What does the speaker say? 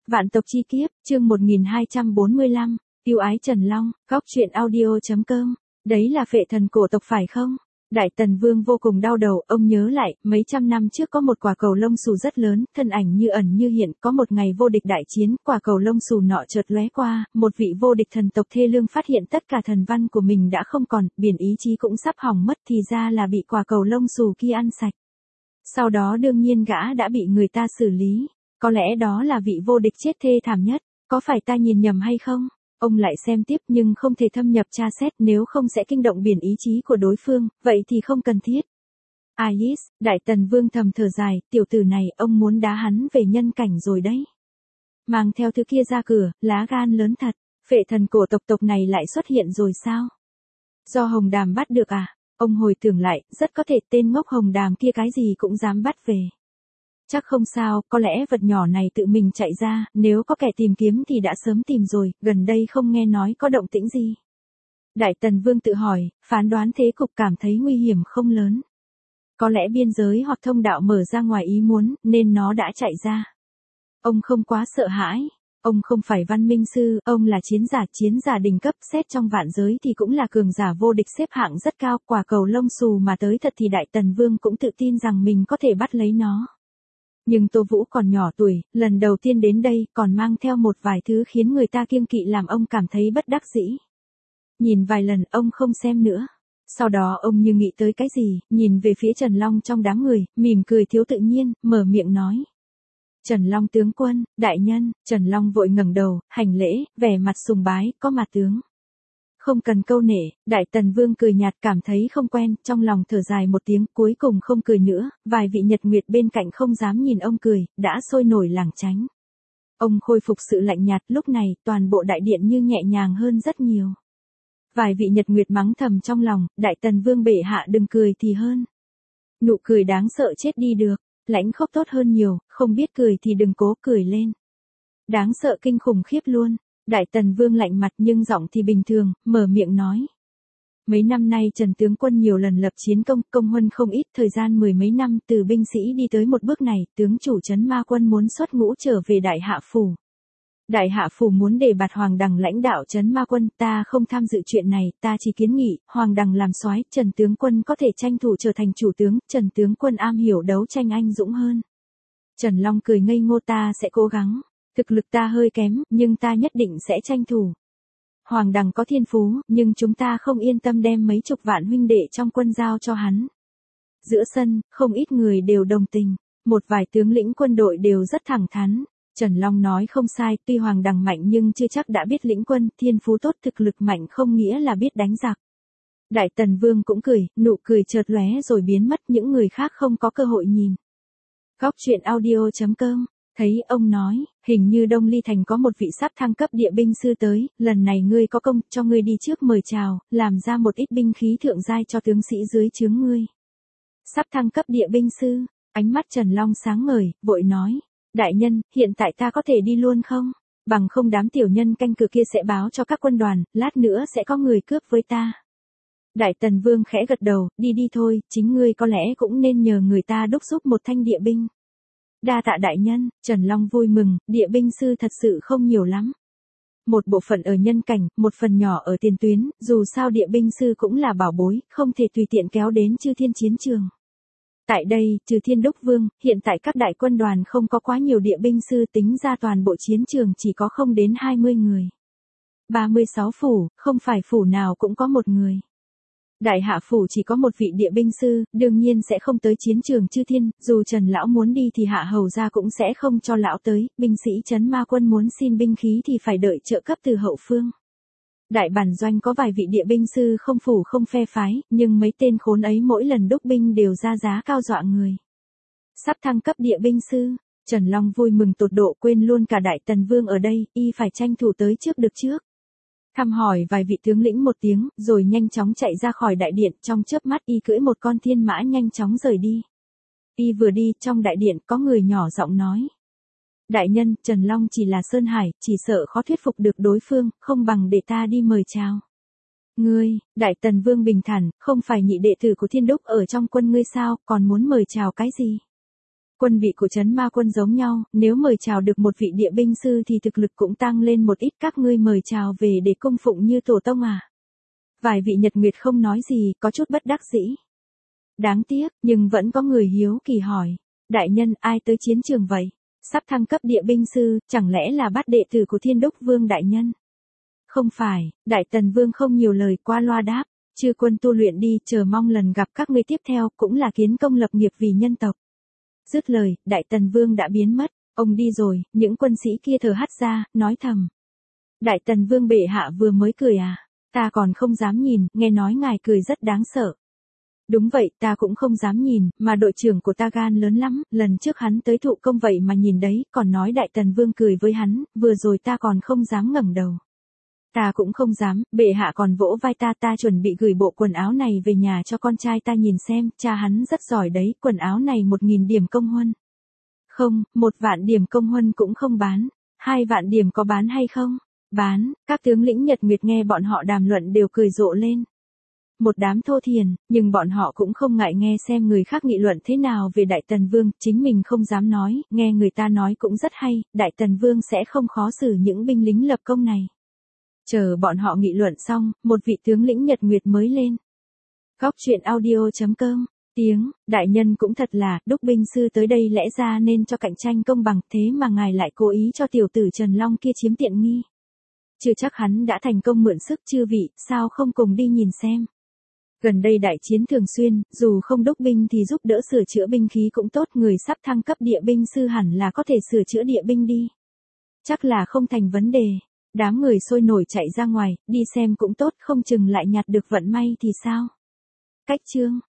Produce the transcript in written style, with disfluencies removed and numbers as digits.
Vạn tộc chi kiếp, chương 1245, yêu ái Trần Long, góc truyện audio.com. Đấy là phệ thần cổ tộc phải không? Đại Tần Vương vô cùng đau đầu, ông nhớ lại, mấy trăm năm trước có một quả cầu lông xù rất lớn, thân ảnh như ẩn như hiện, có một ngày vô địch đại chiến, quả cầu lông xù nọ chợt lóe qua, một vị vô địch thần tộc thê lương phát hiện tất cả thần văn của mình đã không còn, biển ý chí cũng sắp hỏng mất, thì ra là bị quả cầu lông xù kia ăn sạch. Sau đó đương nhiên gã đã bị người ta xử lý, có lẽ đó là vị vô địch chết thê thảm nhất, có phải ta nhìn nhầm hay không? Ông lại xem tiếp nhưng không thể thâm nhập tra xét, nếu không sẽ kinh động biển ý chí của đối phương, vậy thì không cần thiết. Ais, Đại Tần Vương thầm thở dài, tiểu tử này ông muốn đá hắn về nhân cảnh rồi đấy. Mang theo thứ kia ra cửa, lá gan lớn thật, phệ thần cổ tộc này lại xuất hiện rồi sao? Do Hồng Đàm bắt được à? Ông hồi tưởng lại, rất có thể tên ngốc Hồng Đàm kia cái gì cũng dám bắt về. Chắc không sao, có lẽ vật nhỏ này tự mình chạy ra, nếu có kẻ tìm kiếm thì đã sớm tìm rồi, gần đây không nghe nói có động tĩnh gì. Đại Tần Vương tự hỏi, phán đoán thế cục cảm thấy nguy hiểm không lớn. Có lẽ biên giới hoặc thông đạo mở ra ngoài ý muốn, nên nó đã chạy ra. Ông không quá sợ hãi. Ông không phải văn minh sư, ông là chiến giả đỉnh cấp, xét trong vạn giới thì cũng là cường giả vô địch xếp hạng rất cao, quả cầu lông xù mà tới thật thì Đại Tần Vương cũng tự tin rằng mình có thể bắt lấy nó. Nhưng Tô Vũ còn nhỏ tuổi, lần đầu tiên đến đây còn mang theo một vài thứ khiến người ta kiêng kỵ làm ông cảm thấy bất đắc dĩ. Nhìn vài lần ông không xem nữa. Sau đó ông như nghĩ tới cái gì, nhìn về phía Trần Long trong đám người, mỉm cười thiếu tự nhiên, mở miệng nói. Trần Long tướng quân, đại nhân, Trần Long vội ngẩng đầu, hành lễ, vẻ mặt sùng bái, có mặt tướng. Không cần câu nể, Đại Tần Vương cười nhạt cảm thấy không quen, trong lòng thở dài một tiếng, cuối cùng không cười nữa, vài vị nhật nguyệt bên cạnh không dám nhìn ông cười, đã sôi nổi lảng tránh. Ông khôi phục sự lạnh nhạt, lúc này, toàn bộ đại điện như nhẹ nhàng hơn rất nhiều. Vài vị nhật nguyệt mắng thầm trong lòng, Đại Tần Vương bệ hạ đừng cười thì hơn. Nụ cười đáng sợ chết đi được, lãnh khốc tốt hơn nhiều, không biết cười thì đừng cố cười lên. Đáng sợ kinh khủng khiếp luôn. Đại Tần Vương lạnh mặt nhưng giọng thì bình thường, mở miệng nói. Mấy năm nay Trần tướng quân nhiều lần lập chiến công huân không ít, thời gian mười mấy năm từ binh sĩ đi tới một bước này, tướng chủ trấn ma quân muốn xuất ngũ trở về Đại Hạ Phủ. Đại Hạ Phủ muốn đề bạt Hoàng Đằng lãnh đạo trấn ma quân, ta không tham dự chuyện này, ta chỉ kiến nghị, Hoàng Đằng làm soái, Trần tướng quân có thể tranh thủ trở thành chủ tướng, Trần tướng quân am hiểu đấu tranh anh dũng hơn. Trần Long cười ngây ngô, ta sẽ cố gắng. Thực lực ta hơi kém, nhưng ta nhất định sẽ tranh thủ. Hoàng Đằng có thiên phú, nhưng chúng ta không yên tâm đem mấy chục vạn huynh đệ trong quân giao cho hắn. Giữa sân, không ít người đều đồng tình, một vài tướng lĩnh quân đội đều rất thẳng thắn. Trần Long nói không sai, tuy Hoàng Đằng mạnh nhưng chưa chắc đã biết lĩnh quân, thiên phú tốt, thực lực mạnh không nghĩa là biết đánh giặc. Đại Tần Vương cũng cười, nụ cười chợt lóe rồi biến mất, những người khác không có cơ hội nhìn. Góc truyện audio.com. Thấy ông nói, hình như Đông Ly Thành có một vị sắp thăng cấp địa binh sư tới, lần này ngươi có công, cho ngươi đi trước mời chào, làm ra một ít binh khí thượng giai cho tướng sĩ dưới trướng ngươi. Sắp thăng cấp địa binh sư, ánh mắt Trần Long sáng ngời, vội nói, đại nhân, hiện tại ta có thể đi luôn không? Bằng không đám tiểu nhân canh cửa kia sẽ báo cho các quân đoàn, lát nữa sẽ có người cướp với ta. Đại Tần Vương khẽ gật đầu, đi thôi, chính ngươi có lẽ cũng nên nhờ người ta đúc giúp một thanh địa binh. Đa tạ đại nhân, Trần Long vui mừng, địa binh sư thật sự không nhiều lắm. Một bộ phận ở nhân cảnh, một phần nhỏ ở tiền tuyến, dù sao địa binh sư cũng là bảo bối, không thể tùy tiện kéo đến Chư Thiên chiến trường. Tại đây, trừ Thiên Đốc Vương, hiện tại các đại quân đoàn không có quá nhiều địa binh sư, tính ra toàn bộ chiến trường chỉ có không đến 20 người. 36 phủ, không phải phủ nào cũng có một người. Đại Hạ Phủ chỉ có một vị địa binh sư, đương nhiên sẽ không tới chiến trường Chư Thiên, dù Trần Lão muốn đi thì Hạ Hầu gia cũng sẽ không cho Lão tới, binh sĩ trấn ma quân muốn xin binh khí thì phải đợi trợ cấp từ hậu phương. Đại bản doanh có vài vị địa binh sư không phủ không phe phái, nhưng mấy tên khốn ấy mỗi lần đúc binh đều ra giá cao dọa người. Sắp thăng cấp địa binh sư, Trần Long vui mừng tột độ quên luôn cả Đại Tần Vương ở đây, y phải tranh thủ tới trước được trước. Thăm hỏi vài vị tướng lĩnh một tiếng, rồi nhanh chóng chạy ra khỏi đại điện, trong chớp mắt y cưỡi một con thiên mã nhanh chóng rời đi. Y vừa đi, trong đại điện có người nhỏ giọng nói. Đại nhân, Trần Long chỉ là Sơn Hải, chỉ sợ khó thuyết phục được đối phương, không bằng để ta đi mời chào. Ngươi, Đại Tần Vương bình thản, không phải nhị đệ tử của Thiên Đốc ở trong quân ngươi sao, còn muốn mời chào cái gì? Quân vị của trấn ma quân giống nhau, nếu mời chào được một vị địa binh sư thì thực lực cũng tăng lên một ít, các ngươi mời chào về để cung phụng như tổ tông à. Vài vị Nhật Nguyệt không nói gì, có chút bất đắc dĩ. Đáng tiếc, nhưng vẫn có người hiếu kỳ hỏi. Đại nhân, ai tới chiến trường vậy? Sắp thăng cấp địa binh sư, chẳng lẽ là bát đệ tử của Thiên Đốc Vương đại nhân? Không phải, Đại Tần Vương không nhiều lời, qua loa đáp. Chư quân tu luyện đi, chờ mong lần gặp các ngươi tiếp theo, cũng là kiến công lập nghiệp vì nhân tộc. Dứt lời, Đại Tần Vương đã biến mất. Ông đi rồi, những quân sĩ kia thở hắt ra, nói thầm. Đại Tần Vương bệ hạ vừa mới cười à? Ta còn không dám nhìn, nghe nói ngài cười rất đáng sợ. Đúng vậy, ta cũng không dám nhìn, mà đội trưởng của ta gan lớn lắm, lần trước hắn tới thụ công vậy mà nhìn đấy, còn nói Đại Tần Vương cười với hắn, vừa rồi ta còn không dám ngẩng đầu. Ta cũng không dám, bệ hạ còn vỗ vai ta chuẩn bị gửi bộ quần áo này về nhà cho con trai ta nhìn xem, cha hắn rất giỏi đấy, quần áo này 1.000 điểm công huân. Không, 1 vạn điểm công huân cũng không bán, 2 vạn điểm có bán hay không? Bán, các tướng lĩnh Nhật Nguyệt nghe bọn họ đàm luận đều cười rộ lên. Một đám thô thiền, nhưng bọn họ cũng không ngại nghe xem người khác nghị luận thế nào về Đại Tần Vương, chính mình không dám nói, nghe người ta nói cũng rất hay, Đại Tần Vương sẽ không khó xử những binh lính lập công này. Chờ bọn họ nghị luận xong, một vị tướng lĩnh Nhật Nguyệt mới lên. Góc truyện audio.com, tiếng, đại nhân cũng thật là, đúc binh sư tới đây lẽ ra nên cho cạnh tranh công bằng, thế mà ngài lại cố ý cho tiểu tử Trần Long kia chiếm tiện nghi. Chưa chắc hắn đã thành công mượn sức chư vị, sao không cùng đi nhìn xem. Gần đây đại chiến thường xuyên, dù không đúc binh thì giúp đỡ sửa chữa binh khí cũng tốt, người sắp thăng cấp địa binh sư hẳn là có thể sửa chữa địa binh đi. Chắc là không thành vấn đề. Đám người sôi nổi chạy ra ngoài, đi xem cũng tốt, không chừng lại nhặt được vận may thì sao. Cách chương